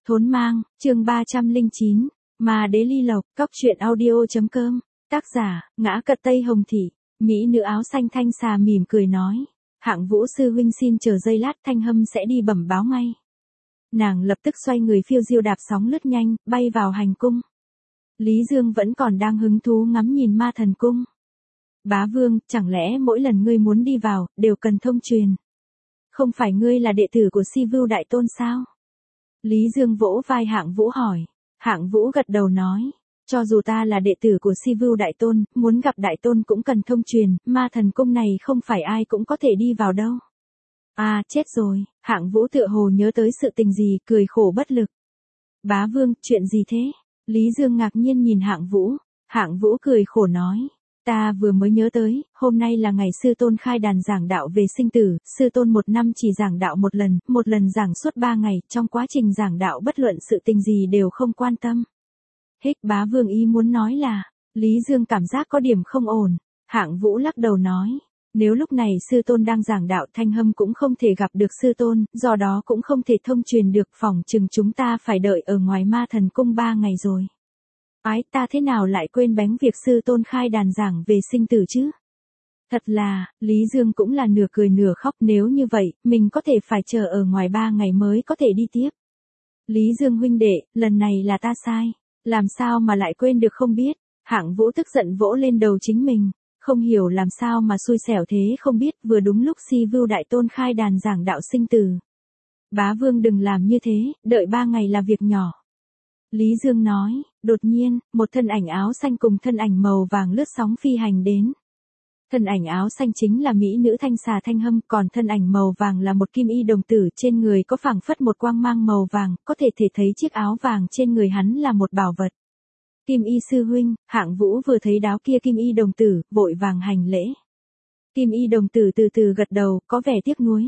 Thốn Mang, chương 309, Ma Đế Ly Lộc, Cóc truyện audio.com, tác giả, Ngã Cật Tây Hồng Thị, Mỹ nữ áo xanh Thanh Xà mỉm cười nói, Hạng Vũ sư huynh xin chờ giây lát, Thanh Hâm sẽ đi bẩm báo ngay. Nàng lập tức xoay người phiêu diêu đạp sóng lướt nhanh, bay vào hành cung. Lý Dương vẫn còn đang hứng thú ngắm nhìn Ma Thần Cung. Bá Vương, chẳng lẽ mỗi lần ngươi muốn đi vào, đều cần thông truyền? Không phải ngươi là đệ tử của Si Vưu Đại Tôn sao? Lý Dương vỗ vai Hạng Vũ hỏi. Hạng Vũ gật đầu nói, cho dù ta là đệ tử của Si Vưu Đại Tôn, muốn gặp Đại Tôn cũng cần thông truyền, Ma Thần Cung này không phải ai cũng có thể đi vào đâu. À, chết rồi, Hạng Vũ tựa hồ nhớ tới sự tình gì, cười khổ bất lực. Bá Vương, chuyện gì thế? Lý Dương ngạc nhiên nhìn Hạng Vũ. Hạng Vũ cười khổ nói, ta vừa mới nhớ tới, hôm nay là ngày sư tôn khai đàn giảng đạo về sinh tử, sư tôn một năm chỉ giảng đạo một lần giảng suốt 3 ngày, trong quá trình giảng đạo bất luận sự tình gì đều không quan tâm. Hích Bá Vương ý muốn nói là, Lý Dương cảm giác có điểm không ổn. Hạng Vũ lắc đầu nói, nếu lúc này sư tôn đang giảng đạo, Thanh Hâm cũng không thể gặp được sư tôn, do đó cũng không thể thông truyền được, phỏng chừng chúng ta phải đợi ở ngoài Ma Thần Cung 3 ngày rồi. Ái, ta thế nào lại quên bén việc sư tôn khai đàn giảng về sinh tử chứ? Thật là, Lý Dương cũng là nửa cười nửa khóc, nếu như vậy, mình có thể phải chờ ở ngoài 3 ngày mới có thể đi tiếp. Lý Dương huynh đệ, lần này là ta sai, làm sao mà lại quên được không biết? Hạng Vũ tức giận vỗ lên đầu chính mình, không hiểu làm sao mà xui xẻo thế không biết, vừa đúng lúc Si Vưu Đại Tôn khai đàn giảng đạo sinh tử. Bá Vương đừng làm như thế, đợi 3 ngày là việc nhỏ. Lý Dương nói, đột nhiên, một thân ảnh áo xanh cùng thân ảnh màu vàng lướt sóng phi hành đến. Thân ảnh áo xanh chính là mỹ nữ Thanh Xà Thanh Hâm, còn thân ảnh màu vàng là một kim y đồng tử, trên người có phảng phất một quang mang màu vàng, có thể thấy chiếc áo vàng trên người hắn là một bảo vật. Kim y sư huynh, Hạng Vũ vừa thấy đáo kia kim y đồng tử, vội vàng hành lễ. Kim y đồng tử từ từ gật đầu, có vẻ tiếc nuối.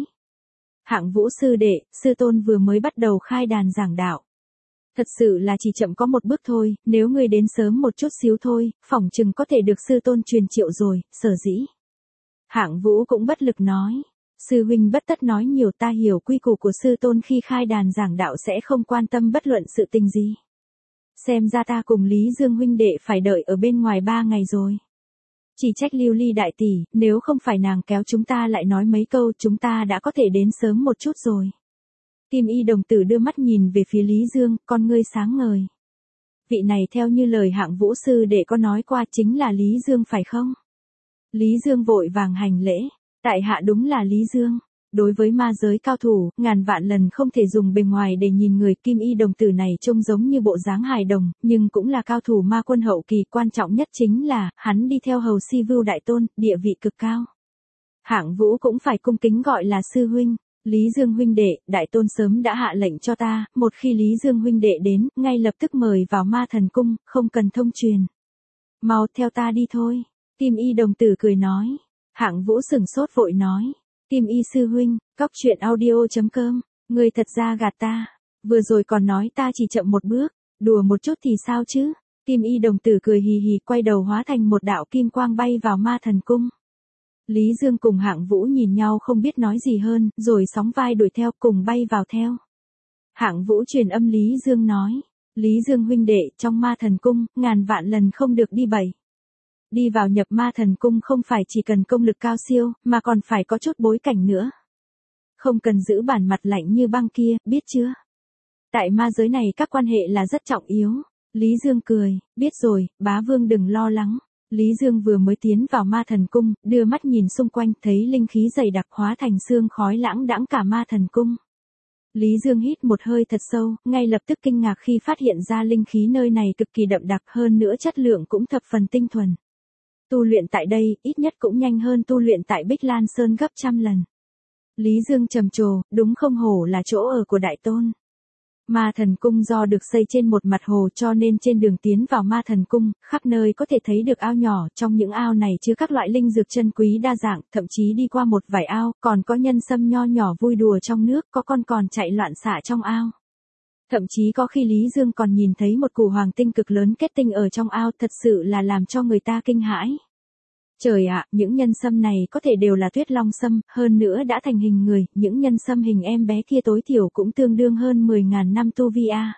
Hạng Vũ sư đệ, sư tôn vừa mới bắt đầu khai đàn giảng đạo. Thật sự là chỉ chậm có một bước thôi, nếu ngươi đến sớm một chút xíu thôi, phỏng chừng có thể được sư tôn truyền triệu rồi, sở dĩ. Hạng Vũ cũng bất lực nói, sư huynh bất tất nói nhiều, ta hiểu quy củ của sư tôn khi khai đàn giảng đạo sẽ không quan tâm bất luận sự tình gì. Xem ra ta cùng Lý Dương huynh đệ phải đợi ở bên ngoài 3 ngày rồi. Chỉ trách Lưu Ly đại tỷ, nếu không phải nàng kéo chúng ta lại nói mấy câu, chúng ta đã có thể đến sớm một chút rồi. Kim y đồng tử đưa mắt nhìn về phía Lý Dương, con ngươi sáng ngời. Vị này theo như lời Hạng Vũ sư đệ có nói qua chính là Lý Dương phải không? Lý Dương vội vàng hành lễ, tại hạ đúng là Lý Dương. Đối với ma giới cao thủ, ngàn vạn lần không thể dùng bề ngoài để nhìn người. Kim y đồng tử này trông giống như bộ dáng hài đồng, nhưng cũng là cao thủ ma quân hậu kỳ, quan trọng nhất chính là, hắn đi theo hầu Si Vưu Đại Tôn, địa vị cực cao. Hạng Vũ cũng phải cung kính gọi là sư huynh. Lý Dương huynh đệ, Đại Tôn sớm đã hạ lệnh cho ta, một khi Lý Dương huynh đệ đến, ngay lập tức mời vào Ma Thần Cung, không cần thông truyền. Mau theo ta đi thôi. Kim y đồng tử cười nói. Hạng Vũ sửng sốt vội nói. Kim y sư huynh, Cóc truyện audio.com, ngươi thật ra gạt ta. Vừa rồi còn nói ta chỉ chậm một bước, đùa một chút thì sao chứ? Kim y đồng tử cười hì hì, quay đầu hóa thành một đạo kim quang bay vào Ma Thần Cung. Lý Dương cùng Hạng Vũ nhìn nhau không biết nói gì hơn, rồi sóng vai đuổi theo, cùng bay vào theo. Hạng Vũ truyền âm Lý Dương nói, Lý Dương huynh đệ, trong Ma Thần Cung, ngàn vạn lần không được đi bậy. Đi vào nhập Ma Thần Cung không phải chỉ cần công lực cao siêu, mà còn phải có chút bối cảnh nữa. Không cần giữ bản mặt lạnh như băng kia, biết chưa? Tại ma giới này các quan hệ là rất trọng yếu. Lý Dương cười, biết rồi, Bá Vương đừng lo lắng. Lý Dương vừa mới tiến vào Ma Thần Cung, đưa mắt nhìn xung quanh, thấy linh khí dày đặc hóa thành sương khói lãng đãng cả Ma Thần Cung. Lý Dương hít một hơi thật sâu, ngay lập tức kinh ngạc khi phát hiện ra linh khí nơi này cực kỳ đậm đặc, hơn nữa chất lượng cũng thập phần tinh thuần. Tu luyện tại đây, ít nhất cũng nhanh hơn tu luyện tại Bích Lan Sơn gấp trăm lần. Lý Dương trầm trồ, đúng không hổ là chỗ ở của Đại Tôn. Ma Thần Cung do được xây trên một mặt hồ cho nên trên đường tiến vào Ma Thần Cung, khắp nơi có thể thấy được ao nhỏ, trong những ao này chứa các loại linh dược chân quý đa dạng, thậm chí đi qua một vài ao, còn có nhân sâm nho nhỏ vui đùa trong nước, có con còn chạy loạn xạ trong ao. Thậm chí có khi Lý Dương còn nhìn thấy một củ hoàng tinh cực lớn kết tinh ở trong ao, thật sự là làm cho người ta kinh hãi. Trời ạ, những nhân sâm này có thể đều là tuyết long sâm, hơn nữa đã thành hình người, những nhân sâm hình em bé kia tối thiểu cũng tương đương hơn 10.000 năm tu vi a.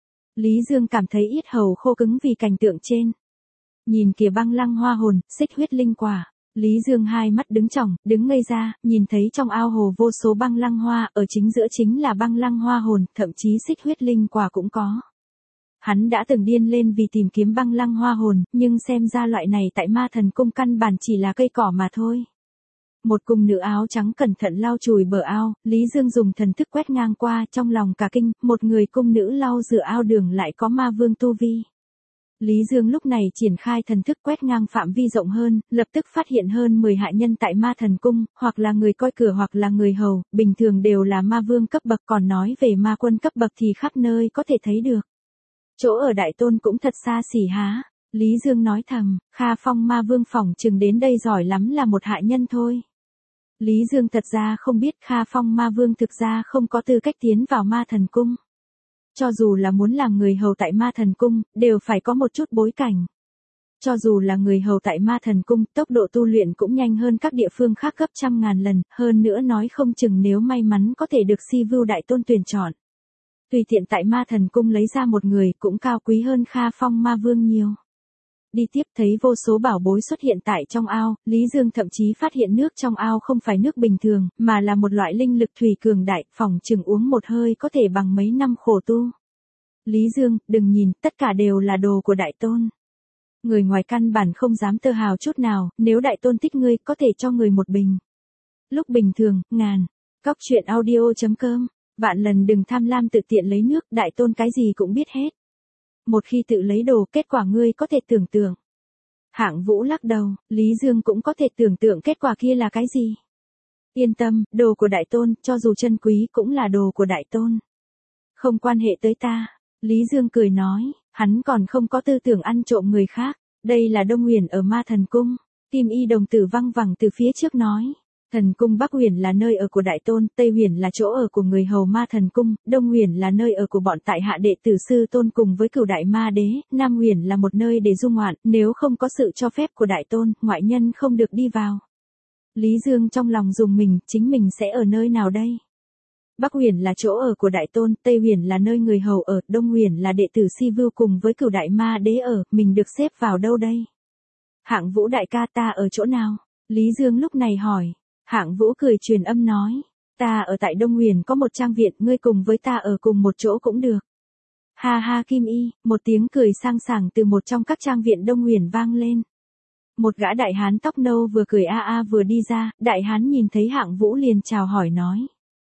Lý Dương cảm thấy yết hầu khô cứng vì cảnh tượng trên. Nhìn kìa băng lăng hoa hồn, xích huyết linh quả. Lý Dương hai mắt đứng tròng, đứng ngây ra, nhìn thấy trong ao hồ vô số băng lăng hoa, ở chính giữa chính là băng lăng hoa hồn, thậm chí xích huyết linh quả cũng có. Hắn đã từng điên lên vì tìm kiếm băng lăng hoa hồn, nhưng xem ra loại này tại Ma Thần Cung căn bản chỉ là cây cỏ mà thôi. Một cung nữ áo trắng cẩn thận lau chùi bờ ao, Lý Dương dùng thần thức quét ngang qua, trong lòng cả kinh, một người cung nữ lau rửa ao đường lại có ma vương tu vi. Lý Dương lúc này triển khai thần thức quét ngang phạm vi rộng hơn, lập tức phát hiện hơn 10 hạ nhân tại Ma Thần Cung, hoặc là người coi cửa hoặc là người hầu, bình thường đều là ma vương cấp bậc, còn nói về ma quân cấp bậc thì khắp nơi có thể thấy được. Chỗ ở Đại Tôn cũng thật xa xỉ há. Lý Dương nói thầm, Kha Phong ma vương phỏng chừng đến đây giỏi lắm là một hạ nhân thôi. Lý Dương thật ra không biết Kha Phong ma vương thực ra không có tư cách tiến vào Ma Thần Cung. Cho dù là muốn làm người hầu tại Ma Thần Cung, đều phải có một chút bối cảnh. Cho dù là người hầu tại Ma Thần Cung, tốc độ tu luyện cũng nhanh hơn các địa phương khác gấp trăm ngàn lần, hơn nữa nói không chừng nếu may mắn có thể được Si Vưu Đại Tôn tuyển chọn. Tùy tiện tại Ma Thần Cung lấy ra một người cũng cao quý hơn Kha Phong ma vương nhiều. Đi tiếp thấy vô số bảo bối xuất hiện tại trong ao, Lý Dương thậm chí phát hiện nước trong ao không phải nước bình thường, mà là một loại linh lực thủy cường đại, phỏng chừng uống một hơi có thể bằng mấy năm khổ tu. Lý Dương, đừng nhìn, tất cả đều là đồ của Đại Tôn. Người ngoài căn bản không dám tơ hào chút nào, nếu Đại Tôn thích ngươi có thể cho người một bình. Lúc bình thường, ngàn. Cóc truyện audio.com. Vạn lần đừng tham lam tự tiện lấy nước, Đại Tôn cái gì cũng biết hết. Một khi tự lấy đồ, kết quả ngươi có thể tưởng tượng. Hạng Vũ lắc đầu, Lý Dương cũng có thể tưởng tượng kết quả kia là cái gì. Yên tâm, đồ của Đại Tôn, cho dù chân quý cũng là đồ của Đại Tôn. Không quan hệ tới ta. Lý Dương cười nói, hắn còn không có tư tưởng ăn trộm người khác. Đây là Đông Huyền ở Ma Thần Cung. Kim Y đồng tử văng vẳng từ phía trước nói. Thần Cung Bắc Huyền là nơi ở của Đại Tôn, Tây Huyền là chỗ ở của người hầu Ma Thần Cung, Đông Huyền là nơi ở của bọn tại hạ đệ tử Sư Tôn cùng với Cửu Đại Ma Đế, Nam Huyền là một nơi để du ngoạn, nếu không có sự cho phép của Đại Tôn, ngoại nhân không được đi vào. Lý Dương trong lòng dùng mình, chính mình sẽ ở nơi nào đây? Bắc Huyền là chỗ ở của Đại Tôn, Tây Huyền là nơi người hầu ở, Đông Huyền là đệ tử Si Vưu cùng với Cửu Đại Ma Đế ở, mình được xếp vào đâu đây? Hạng Vũ đại ca ta ở chỗ nào? Lý Dương lúc này hỏi. Hạng Vũ cười truyền âm nói, ta ở tại Đông Huyền có một trang viện, ngươi cùng với ta ở cùng một chỗ cũng được. Ha ha Kim Y, một tiếng cười sang sảng từ một trong các trang viện Đông Huyền vang lên. Một gã đại hán tóc nâu vừa cười vừa đi ra, đại hán nhìn thấy Hạng Vũ liền chào hỏi nói.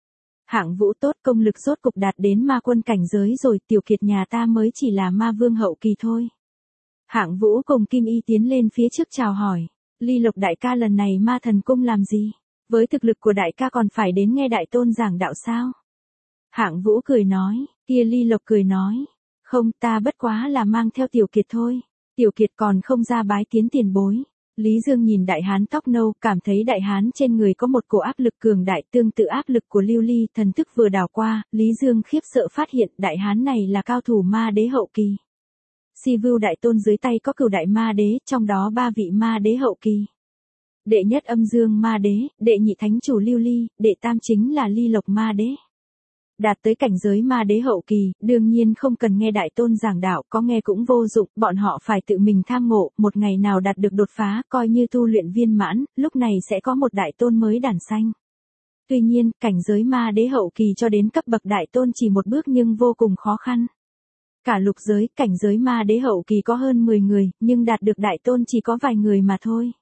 Hạng Vũ tốt, công lực rốt cục đạt đến ma quân cảnh giới rồi, Tiểu Kiệt nhà ta mới chỉ là ma vương hậu kỳ thôi. Hạng Vũ cùng Kim Y tiến lên phía trước chào hỏi, Ly Lộc đại ca lần này Ma Thần Cung làm gì? Với thực lực của đại ca còn phải đến nghe Đại Tôn giảng đạo sao? Hạng Vũ cười nói, kia Ly Lộc cười nói, không ta bất quá là mang theo Tiểu Kiệt thôi, Tiểu Kiệt còn không ra bái kiến tiền bối. Lý Dương nhìn đại hán tóc nâu, cảm thấy đại hán trên người có một cổ áp lực cường đại tương tự áp lực của Lưu Ly, thần thức vừa đảo qua, Lý Dương khiếp sợ phát hiện đại hán này là cao thủ ma đế hậu kỳ. Si Vưu Đại Tôn dưới tay có Cửu Đại Ma Đế, trong đó 3 vị ma đế hậu kỳ. Đệ nhất Âm Dương Ma Đế, đệ nhị Thánh Chủ Lưu Ly, đệ tam chính là Ly Lộc Ma Đế. Đạt tới cảnh giới ma đế hậu kỳ, đương nhiên không cần nghe Đại Tôn giảng đạo, có nghe cũng vô dụng, bọn họ phải tự mình tham ngộ, một ngày nào đạt được đột phá, coi như tu luyện viên mãn, lúc này sẽ có một Đại Tôn mới đản sanh. Tuy nhiên, cảnh giới ma đế hậu kỳ cho đến cấp bậc Đại Tôn chỉ một bước nhưng vô cùng khó khăn. Cả lục giới, cảnh giới ma đế hậu kỳ có hơn 10 người, nhưng đạt được Đại Tôn chỉ có vài người mà thôi.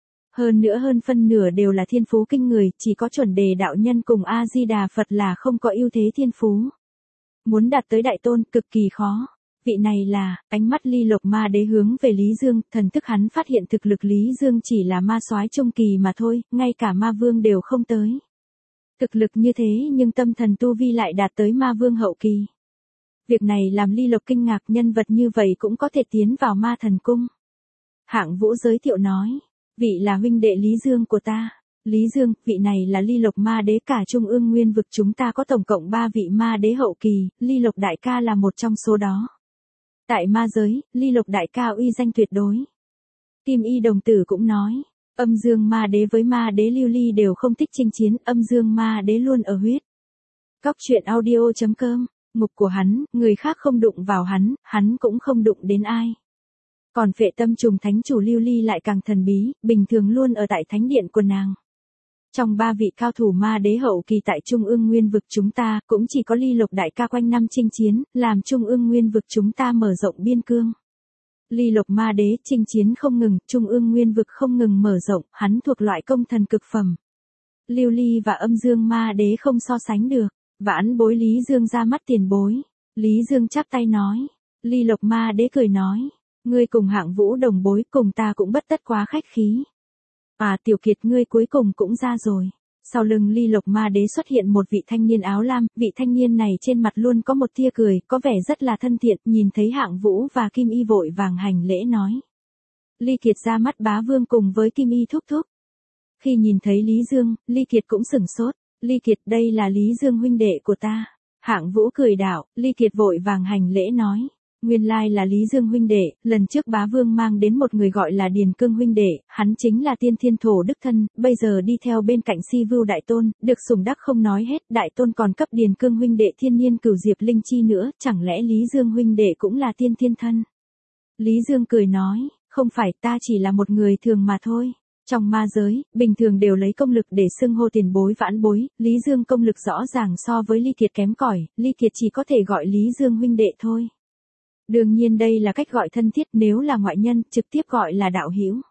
Hơn nữa hơn phân nửa đều là thiên phú kinh người, chỉ có Chuẩn Đề đạo nhân cùng A-di-đà Phật là không có ưu thế thiên phú. Muốn đạt tới Đại Tôn cực kỳ khó. Vị này là, ánh mắt Ly Lộc Ma Đế hướng về Lý Dương, thần thức hắn phát hiện thực lực Lý Dương chỉ là ma soái trung kỳ mà thôi, ngay cả ma vương đều không tới. Thực lực như thế nhưng tâm thần tu vi lại đạt tới ma vương hậu kỳ. Việc này làm Ly Lộc kinh ngạc, nhân vật như vậy cũng có thể tiến vào Ma Thần Cung. Hạng Vũ giới thiệu nói, vị là huynh đệ Lý Dương của ta. Lý Dương, vị này là Ly Lộc Ma Đế, cả Trung Ương Nguyên vực chúng ta có tổng cộng 3 vị ma đế hậu kỳ, Ly Lộc đại ca là một trong số đó. Tại ma giới, Ly Lộc đại ca uy danh tuyệt đối. Kim Y đồng tử cũng nói, Âm dương ma đế với ma đế Lưu Ly đều không thích chinh chiến, âm dương ma đế luôn ở huyết. Cóc truyện audio.com, ngục của hắn, người khác không đụng vào hắn cũng không đụng đến ai. Còn Phệ Tâm Trùng thánh chủ Lưu Ly lại càng thần bí, bình thường luôn ở tại thánh điện của nàng. Trong 3 vị cao thủ ma đế hậu kỳ tại Trung ương nguyên vực chúng ta, cũng chỉ có Ly Lộc đại ca quanh năm chinh chiến, làm Trung ương nguyên vực chúng ta mở rộng biên cương. Ly Lộc ma đế chinh chiến không ngừng, Trung ương nguyên vực không ngừng mở rộng, hắn thuộc loại công thần cực phẩm. Lưu Ly và âm dương ma đế không so sánh được, vãn bối Lý Dương ra mắt tiền bối. Lý Dương chắp tay nói. Ly Lộc ma đế cười nói. Ngươi cùng Hạng Vũ đồng bối, cùng ta cũng bất tất quá khách khí. Tiểu Kiệt ngươi cuối cùng cũng ra rồi. Sau lưng Ly Lộc ma đế xuất hiện một vị thanh niên áo lam, vị thanh niên này trên mặt luôn có một tia cười, có vẻ rất là thân thiện, nhìn thấy Hạng Vũ và Kim Y vội vàng hành lễ nói. Ly Kiệt ra mắt bá vương cùng với Kim Y thúc thúc. Khi nhìn thấy Lý Dương, Ly Kiệt cũng sửng sốt. Ly Kiệt, đây là Lý Dương huynh đệ của ta. Hạng Vũ cười đạo, Ly Kiệt vội vàng hành lễ nói. Nguyên lai là Lý Dương huynh đệ, lần trước bá vương mang đến một người gọi là Điền Cương huynh đệ, hắn chính là tiên thiên thổ đức thân, bây giờ đi theo bên cạnh Si Vưu đại tôn, được sủng đắc không nói hết, đại tôn còn cấp Điền Cương huynh đệ thiên niên cửu diệp linh chi nữa, chẳng lẽ Lý Dương huynh đệ cũng là tiên thiên thân? Lý Dương cười nói, không phải, ta chỉ là một người thường mà thôi. Trong ma giới, bình thường đều lấy công lực để xưng hô tiền bối vãn bối, Lý Dương công lực rõ ràng so với Ly Kiệt kém cỏi, Ly Kiệt chỉ có thể gọi Lý Dương huynh đệ thôi. Đương nhiên đây là cách gọi thân thiết, nếu là ngoại nhân, trực tiếp gọi là đạo hữu.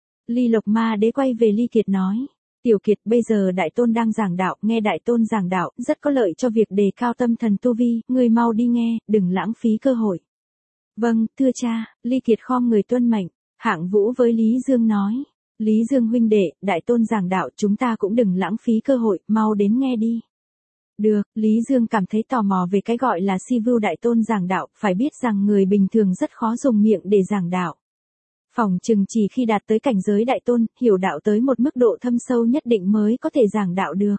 Ly Lộc ma đế quay về Ly Kiệt nói. Tiểu Kiệt, bây giờ đại tôn đang giảng đạo, nghe đại tôn giảng đạo, rất có lợi cho việc đề cao tâm thần tu vi, ngươi mau đi nghe, đừng lãng phí cơ hội. Vâng, thưa cha, Ly Kiệt khom người tuân mệnh. Hạng Vũ với Lý Dương nói. Lý Dương huynh đệ, đại tôn giảng đạo, chúng ta cũng đừng lãng phí cơ hội, mau đến nghe đi. Được, Lý Dương cảm thấy tò mò về cái gọi là Si Vưu đại tôn giảng đạo, phải biết rằng người bình thường rất khó dùng miệng để giảng đạo. Phỏng chừng chỉ khi đạt tới cảnh giới đại tôn, hiểu đạo tới một mức độ thâm sâu nhất định mới có thể giảng đạo được.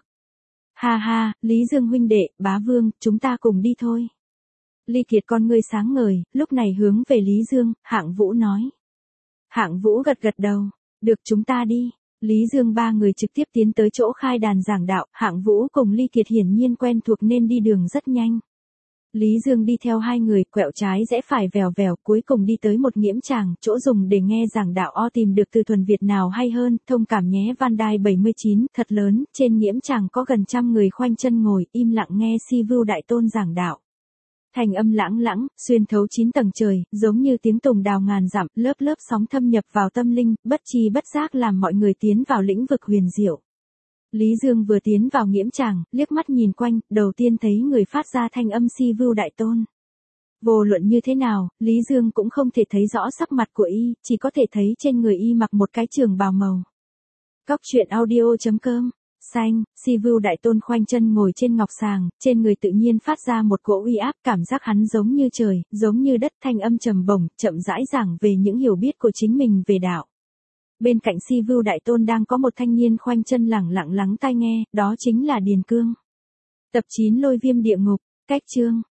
Ha ha, Lý Dương huynh đệ, bá vương, chúng ta cùng đi thôi. Ly Kiệt con ngươi sáng ngời, lúc này hướng về Lý Dương, Hạng Vũ nói. Hạng Vũ gật gật đầu, được chúng ta đi. Lý Dương ba người trực tiếp tiến tới chỗ khai đàn giảng đạo, Hạng Vũ cùng Ly Kiệt hiển nhiên quen thuộc nên đi đường rất nhanh. Lý Dương đi theo hai người, quẹo trái rẽ phải vèo vèo, cuối cùng đi tới một nghiễm tràng, chỗ dùng để nghe giảng đạo tìm được từ thuần Việt nào hay hơn, thông cảm nhé. Văn Đài 79, thật lớn, trên nghiễm tràng có gần 100 người khoanh chân ngồi, im lặng nghe Si Vưu đại tôn giảng đạo. Thành âm lãng lãng, xuyên thấu 9 tầng trời, giống như tiếng tùng đào ngàn dặm, lớp lớp sóng thâm nhập vào tâm linh, bất chi bất giác làm mọi người tiến vào lĩnh vực huyền diệu. Lý Dương vừa tiến vào nghiễm tràng, liếc mắt nhìn quanh, đầu tiên thấy người phát ra thanh âm Si Vưu đại tôn. Vô luận như thế nào, Lý Dương cũng không thể thấy rõ sắc mặt của y, chỉ có thể thấy trên người y mặc một cái trường bào màu. Cóc truyện audio.com. Xanh, Si Vưu đại tôn khoanh chân ngồi trên ngọc sàng, trên người tự nhiên phát ra một cỗ uy áp, cảm giác hắn giống như trời, giống như đất, thanh âm trầm bổng, chậm rãi giảng về những hiểu biết của chính mình về đạo. Bên cạnh Si Vưu đại tôn đang có một thanh niên khoanh chân lẳng lặng lắng tai nghe, đó chính là Điền Cương. Tập 9 Lôi Viêm Địa Ngục, cách chương